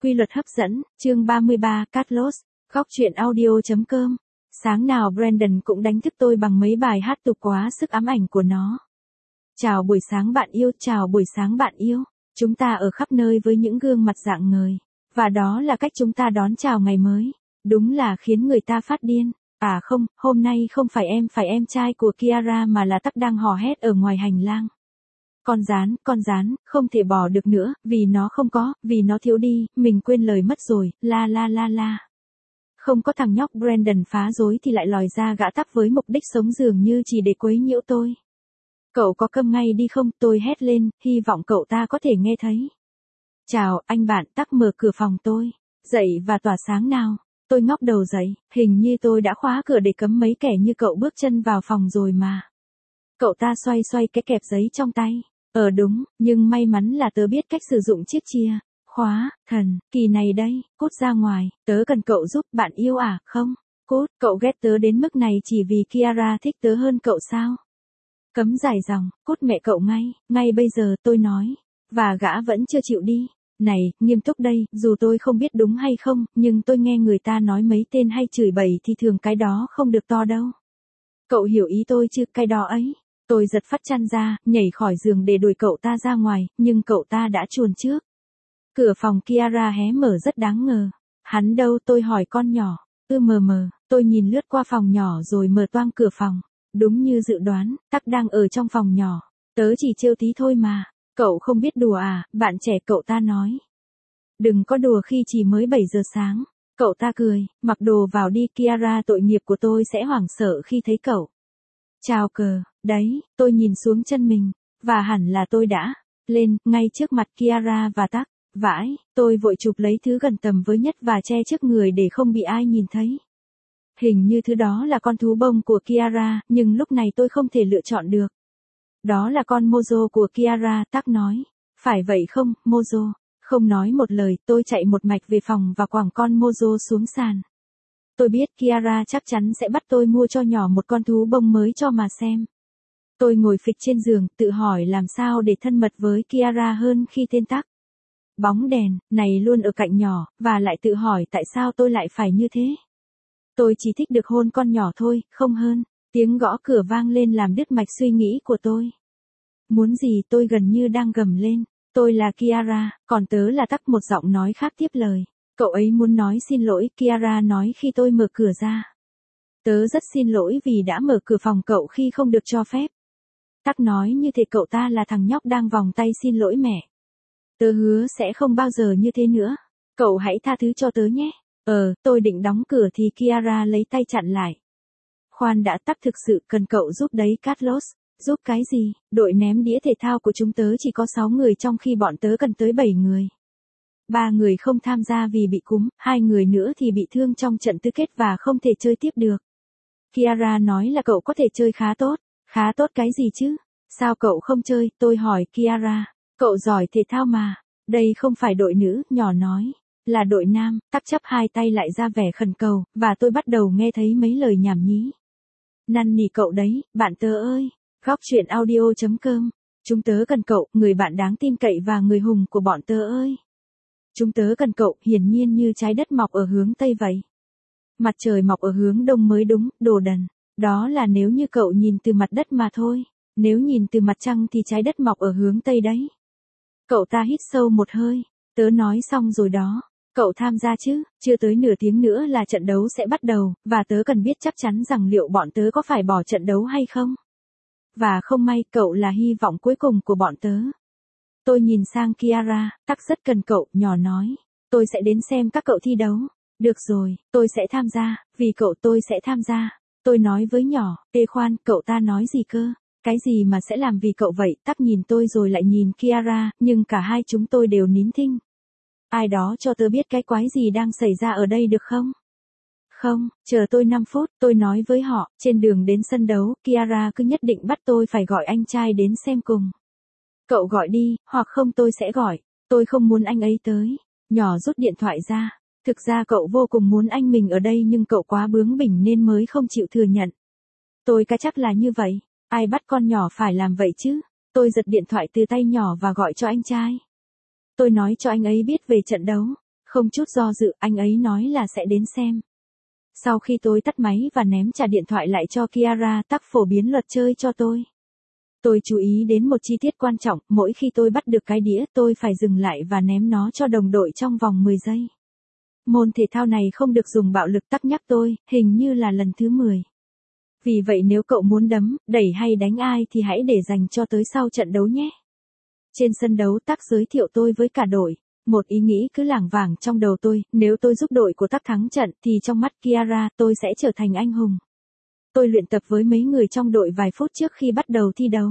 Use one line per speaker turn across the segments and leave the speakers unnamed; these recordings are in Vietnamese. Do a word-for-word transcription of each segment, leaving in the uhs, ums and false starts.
Quy luật hấp dẫn, chương ba mươi ba, Carlos, góc truyện audio chấm com. Sáng nào Brandon cũng đánh thức tôi bằng mấy bài hát tục quá sức ám ảnh của nó. Chào buổi sáng bạn yêu, chào buổi sáng bạn yêu. Chúng ta ở khắp nơi với những gương mặt rạng ngời. Và đó là cách chúng ta đón chào ngày mới. Đúng là khiến người ta phát điên. À không, hôm nay không phải em phải em trai của Kiara mà là Tắc đang hò hét ở ngoài hành lang. Con rán, con rán, không thể bỏ được nữa, vì nó không có, vì nó thiếu đi, mình quên lời mất rồi, la la la la. Không có thằng nhóc Brandon phá rối thì lại lòi ra gã Tắc với mục đích sống dường như chỉ để quấy nhiễu tôi. Cậu có câm ngay đi không, tôi hét lên, hy vọng cậu ta có thể nghe thấy. Chào, anh bạn, Tắc mở cửa phòng tôi. Dậy và tỏa sáng nào. Tôi ngóc đầu dậy, hình như tôi đã khóa cửa để cấm mấy kẻ như cậu bước chân vào phòng rồi mà. Cậu ta xoay xoay cái kẹp giấy trong tay. Ờ đúng, nhưng may mắn là tớ biết cách sử dụng chiếc chìa khóa thần kỳ này đây, cút ra ngoài, tớ cần cậu giúp, bạn yêu à, không? Cút, cậu ghét tớ đến mức này chỉ vì Kiara thích tớ hơn cậu sao? Cấm dài dòng, cút mẹ cậu ngay, ngay bây giờ tôi nói. Và gã vẫn chưa chịu đi. Này, nghiêm túc đây, dù tôi không biết đúng hay không, nhưng tôi nghe người ta nói mấy tên hay chửi bậy thì thường cái đó không được to đâu. Cậu hiểu ý tôi chứ, cái đó ấy. Tôi giật phát chăn ra, nhảy khỏi giường để đuổi cậu ta ra ngoài, nhưng cậu ta đã chuồn trước. Cửa phòng Kiara hé mở rất đáng ngờ. Hắn đâu, tôi hỏi con nhỏ. Ư mờ mờ, tôi nhìn lướt qua phòng nhỏ rồi mở toang cửa phòng. Đúng như dự đoán, Tắc đang ở trong phòng nhỏ. Tớ chỉ trêu tí thôi mà. Cậu không biết đùa à, bạn trẻ, cậu ta nói. Đừng có đùa khi chỉ mới bảy giờ sáng. Cậu ta cười, mặc đồ vào đi, Kiara tội nghiệp của tôi sẽ hoảng sợ khi thấy cậu. Chào cờ, đấy, tôi nhìn xuống chân mình, và hẳn là tôi đã lên, ngay trước mặt Kiara và Tắc. Vãi, tôi vội chụp lấy thứ gần tầm với nhất và che trước người để không bị ai nhìn thấy. Hình như thứ đó là con thú bông của Kiara, nhưng lúc này tôi không thể lựa chọn được. Đó là con Mojo của Kiara, Tắc nói. Phải vậy không, Mojo? Không nói một lời, tôi chạy một mạch về phòng và quẳng con Mojo xuống sàn. Tôi biết Kiara chắc chắn sẽ bắt tôi mua cho nhỏ một con thú bông mới cho mà xem. Tôi ngồi phịch trên giường, tự hỏi làm sao để thân mật với Kiara hơn khi tên Tắc. Bóng đèn, này luôn ở cạnh nhỏ, và lại tự hỏi tại sao tôi lại phải như thế. Tôi chỉ thích được hôn con nhỏ thôi, không hơn. Tiếng gõ cửa vang lên làm đứt mạch suy nghĩ của tôi. Muốn gì, tôi gần như đang gầm lên. Tôi là Kiara, còn tớ là Tắc, một giọng nói khác tiếp lời. Cậu ấy muốn nói xin lỗi, Kiara nói khi tôi mở cửa ra. Tớ rất xin lỗi vì đã mở cửa phòng cậu khi không được cho phép. Tắc nói như thể cậu ta là thằng nhóc đang vòng tay xin lỗi mẹ. Tớ hứa sẽ không bao giờ như thế nữa. Cậu hãy tha thứ cho tớ nhé. Ờ, tôi định đóng cửa thì Kiara lấy tay chặn lại. Khoan đã, Tắc thực sự cần cậu giúp đấy Carlos. Giúp cái gì? Đội ném đĩa thể thao của chúng tớ chỉ có sáu người trong khi bọn tớ cần tới bảy người. Ba người không tham gia vì bị cúm, hai người nữa thì bị thương trong trận tứ kết và không thể chơi tiếp được. Kiara nói là cậu có thể chơi khá tốt. Khá tốt cái gì chứ? Sao cậu không chơi? Tôi hỏi Kiara. Cậu giỏi thể thao mà. Đây không phải đội nữ, nhỏ nói. Là đội nam. Tắc chắp hai tay lại ra vẻ khẩn cầu, và tôi bắt đầu nghe thấy mấy lời nhảm nhí. Năn nỉ cậu đấy, bạn tớ ơi. Góc truyện audio chấm com. Chúng tớ cần cậu, người bạn đáng tin cậy và người hùng của bọn tớ ơi. Chúng tớ cần cậu, hiển nhiên như trái đất mọc ở hướng Tây vậy. Mặt trời mọc ở hướng Đông mới đúng, đồ đần. Đó là nếu như cậu nhìn từ mặt đất mà thôi. Nếu nhìn từ mặt trăng thì trái đất mọc ở hướng Tây đấy. Cậu ta hít sâu một hơi. Tớ nói xong rồi đó. Cậu tham gia chứ, chưa tới nửa tiếng nữa là trận đấu sẽ bắt đầu, và tớ cần biết chắc chắn rằng liệu bọn tớ có phải bỏ trận đấu hay không. Và không may, cậu là hy vọng cuối cùng của bọn tớ. Tôi nhìn sang Kiara, Tắc rất cần cậu, nhỏ nói. Tôi sẽ đến xem các cậu thi đấu. Được rồi, tôi sẽ tham gia, vì cậu tôi sẽ tham gia. Tôi nói với nhỏ, ê khoan, cậu ta nói gì cơ? Cái gì mà sẽ làm vì cậu vậy? Tắc nhìn tôi rồi lại nhìn Kiara, nhưng cả hai chúng tôi đều nín thinh. Ai đó cho tớ biết cái quái gì đang xảy ra ở đây được không? Không, chờ tôi năm phút, tôi nói với họ, trên đường đến sân đấu, Kiara cứ nhất định bắt tôi phải gọi anh trai đến xem cùng. Cậu gọi đi, hoặc không tôi sẽ gọi, tôi không muốn anh ấy tới. Nhỏ rút điện thoại ra. Thực ra cậu vô cùng muốn anh mình ở đây nhưng cậu quá bướng bỉnh nên mới không chịu thừa nhận. Tôi cá chắc là như vậy, ai bắt con nhỏ phải làm vậy chứ? Tôi giật điện thoại từ tay nhỏ và gọi cho anh trai. Tôi nói cho anh ấy biết về trận đấu. Không chút do dự, anh ấy nói là sẽ đến xem. Sau khi tôi tắt máy và ném trả điện thoại lại cho Kiara, Tắc phổ biến luật chơi cho tôi. Tôi chú ý đến một chi tiết quan trọng, mỗi khi tôi bắt được cái đĩa, tôi phải dừng lại và ném nó cho đồng đội trong vòng mười giây. Môn thể thao này không được dùng bạo lực, Tắc nhắc tôi, hình như là lần thứ mười. Vì vậy nếu cậu muốn đấm, đẩy hay đánh ai thì hãy để dành cho tới sau trận đấu nhé. Trên sân đấu, Tắc giới thiệu tôi với cả đội. Một ý nghĩ cứ lảng vảng trong đầu tôi, nếu tôi giúp đội của Tắc thắng trận thì trong mắt Kiara tôi sẽ trở thành anh hùng. Tôi luyện tập với mấy người trong đội vài phút trước khi bắt đầu thi đấu.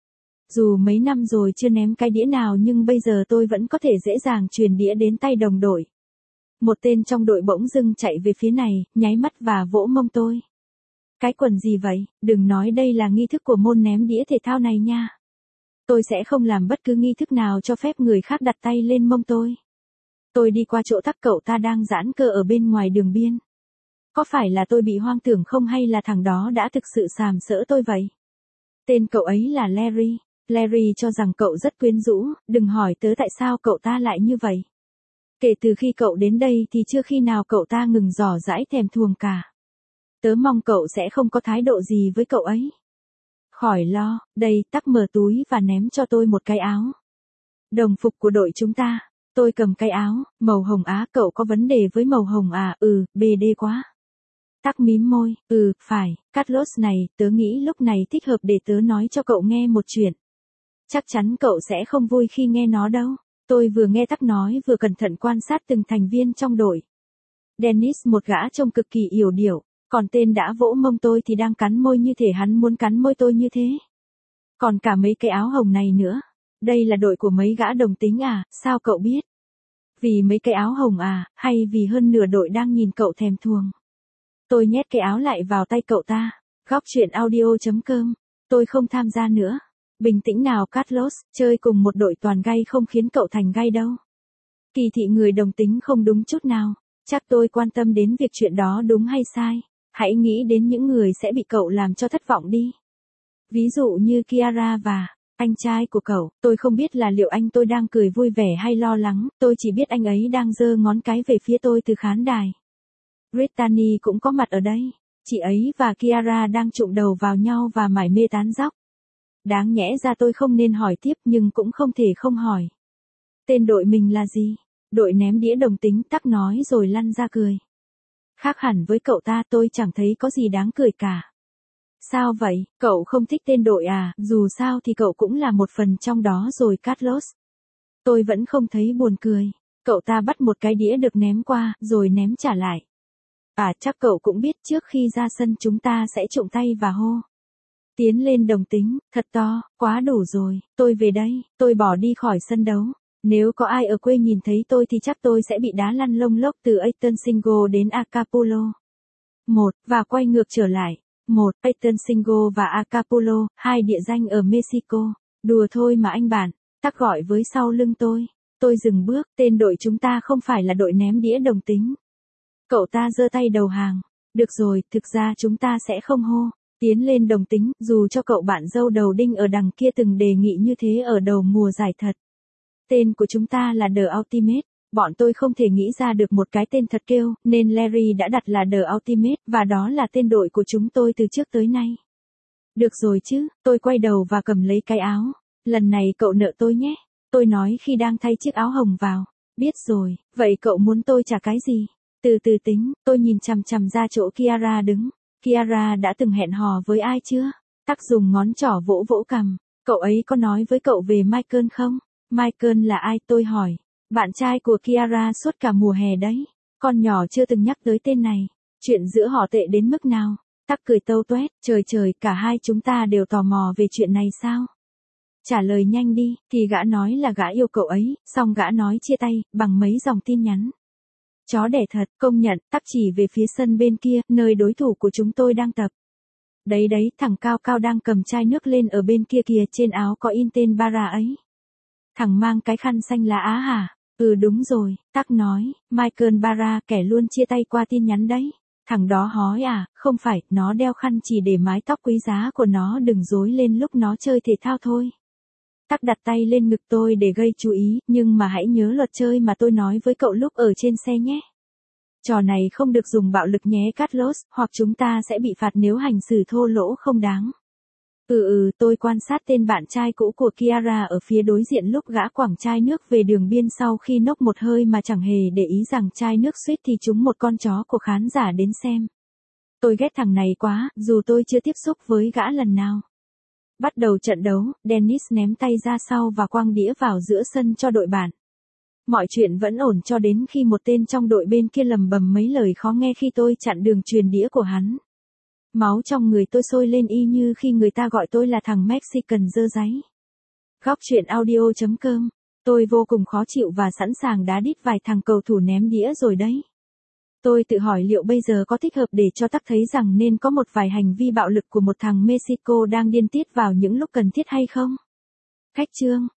Dù mấy năm rồi chưa ném cái đĩa nào nhưng bây giờ tôi vẫn có thể dễ dàng truyền đĩa đến tay đồng đội. Một tên trong đội bỗng dưng chạy về phía này, nháy mắt và vỗ mông tôi. Cái quần gì vậy, đừng nói đây là nghi thức của môn ném đĩa thể thao này nha. Tôi sẽ không làm bất cứ nghi thức nào cho phép người khác đặt tay lên mông tôi. Tôi đi qua chỗ Tắc, cậu ta đang giãn cơ ở bên ngoài đường biên. Có phải là tôi bị hoang tưởng không hay là thằng đó đã thực sự sàm sỡ tôi vậy? Tên cậu ấy là Larry. Larry cho rằng cậu rất quyến rũ, đừng hỏi tớ tại sao cậu ta lại như vậy. Kể từ khi cậu đến đây thì chưa khi nào cậu ta ngừng dò dãi thèm thuồng cả. Tớ mong cậu sẽ không có thái độ gì với cậu ấy. Khỏi lo, đây, Tắc mở túi và ném cho tôi một cái áo. Đồng phục của đội chúng ta. Tôi cầm cái áo, màu hồng á, cậu có vấn đề với màu hồng à, ừ, bê đê quá. Tắc mím môi, ừ, phải, Carlos này, tớ nghĩ lúc này thích hợp để tớ nói cho cậu nghe một chuyện. Chắc chắn cậu sẽ không vui khi nghe nó đâu. Tôi vừa nghe Tắc nói vừa cẩn thận quan sát từng thành viên trong đội. Dennis, một gã trông cực kỳ yểu điệu, còn tên đã vỗ mông tôi thì đang cắn môi như thể hắn muốn cắn môi tôi như thế. Còn cả mấy cái áo hồng này nữa. Đây là đội của mấy gã đồng tính à, sao cậu biết? Vì mấy cái áo hồng à, hay vì hơn nửa đội đang nhìn cậu thèm thuồng? Tôi nhét cái áo lại vào tay cậu ta. Góc chuyện audio chấm com. Tôi không tham gia nữa. Bình tĩnh nào Carlos, chơi cùng một đội toàn gay không khiến cậu thành gay đâu. Kỳ thị người đồng tính không đúng chút nào. Chắc tôi quan tâm đến việc chuyện đó đúng hay sai. Hãy nghĩ đến những người sẽ bị cậu làm cho thất vọng đi. Ví dụ như Kiara và anh trai của cậu. Tôi không biết là liệu anh tôi đang cười vui vẻ hay lo lắng, tôi chỉ biết anh ấy đang giơ ngón cái về phía tôi từ khán đài. Brittany cũng có mặt ở đây. Chị ấy và Kiara đang chụm đầu vào nhau và mải mê tán dóc. Đáng nhẽ ra tôi không nên hỏi tiếp nhưng cũng không thể không hỏi. Tên đội mình là gì? Đội ném đĩa đồng tính, Tắc nói rồi lăn ra cười. Khác hẳn với cậu ta, tôi chẳng thấy có gì đáng cười cả. Sao vậy, cậu không thích tên đội à, dù sao thì cậu cũng là một phần trong đó rồi Carlos. Tôi vẫn không thấy buồn cười. Cậu ta bắt một cái đĩa được ném qua, rồi ném trả lại. À, chắc cậu cũng biết trước khi ra sân chúng ta sẽ trụng tay và hô. Tiến lên đồng tính, thật to, quá đủ rồi, tôi về đây, tôi bỏ đi khỏi sân đấu. Nếu có ai ở quê nhìn thấy tôi thì chắc tôi sẽ bị đá lăn lông lốc từ Atensingo đến Acapulco. Một, và quay ngược trở lại. Một, Atensingo và Acapulco, hai địa danh ở Mexico. Đùa thôi mà anh bạn, Tắc gọi với sau lưng tôi. Tôi dừng bước, tên đội chúng ta không phải là đội ném đĩa đồng tính. Cậu ta giơ tay đầu hàng. Được rồi, thực ra chúng ta sẽ không hô. Tiến lên đồng tính, dù cho cậu bạn dâu đầu đinh ở đằng kia từng đề nghị như thế ở đầu mùa giải thật. Tên của chúng ta là The Ultimate. Bọn tôi không thể nghĩ ra được một cái tên thật kêu, nên Larry đã đặt là The Ultimate, và đó là tên đội của chúng tôi từ trước tới nay. Được rồi chứ, tôi quay đầu và cầm lấy cái áo. Lần này cậu nợ tôi nhé. Tôi nói khi đang thay chiếc áo hồng vào. Biết rồi, vậy cậu muốn tôi trả cái gì? Từ từ tính, tôi nhìn chằm chằm ra chỗ Kiara đứng. Kiara đã từng hẹn hò với ai chưa? Tắc dùng ngón trỏ vỗ vỗ cằm. Cậu ấy có nói với cậu về Michael không? Michael là ai, tôi hỏi. Bạn trai của Kiara suốt cả mùa hè đấy. Con nhỏ chưa từng nhắc tới tên này. Chuyện giữa họ tệ đến mức nào? Tắc cười tâu tuét, trời trời, cả hai chúng ta đều tò mò về chuyện này sao? Trả lời nhanh đi, thì gã nói là gã yêu cậu ấy, xong gã nói chia tay, bằng mấy dòng tin nhắn. Chó đẻ thật, công nhận, Tắc chỉ về phía sân bên kia, nơi đối thủ của chúng tôi đang tập. Đấy đấy, thằng cao cao đang cầm chai nước lên ở bên kia kìa, trên áo có in tên Bara ấy. Thằng mang cái khăn xanh lá Á hả? Ừ đúng rồi, Tắc nói, Michael Bara, kẻ luôn chia tay qua tin nhắn đấy. Thằng đó hói à, không phải, nó đeo khăn chỉ để mái tóc quý giá của nó đừng rối lên lúc nó chơi thể thao thôi. Tắc đặt tay lên ngực tôi để gây chú ý, nhưng mà hãy nhớ luật chơi mà tôi nói với cậu lúc ở trên xe nhé. Trò này không được dùng bạo lực nhé Carlos, hoặc chúng ta sẽ bị phạt nếu hành xử thô lỗ không đáng. Ừ ừ, tôi quan sát tên bạn trai cũ của Kiara ở phía đối diện lúc gã quẳng chai nước về đường biên sau khi nốc một hơi mà chẳng hề để ý rằng chai nước suýt thì trúng một con chó của khán giả đến xem. Tôi ghét thằng này quá, dù tôi chưa tiếp xúc với gã lần nào. Bắt đầu trận đấu, Dennis ném tay ra sau và quăng đĩa vào giữa sân cho đội bạn. Mọi chuyện vẫn ổn cho đến khi một tên trong đội bên kia lầm bầm mấy lời khó nghe khi tôi chặn đường chuyền đĩa của hắn. Máu trong người tôi sôi lên y như khi người ta gọi tôi là thằng Mexican dơ dáy. Góc chuyện audio chấm com. Tôi vô cùng khó chịu và sẵn sàng đá đít vài thằng cầu thủ ném đĩa rồi đấy. Tôi tự hỏi liệu bây giờ có thích hợp để cho Tắc thấy rằng nên có một vài hành vi bạo lực của một thằng Mexico đang điên tiết vào những lúc cần thiết hay không? Khách chương.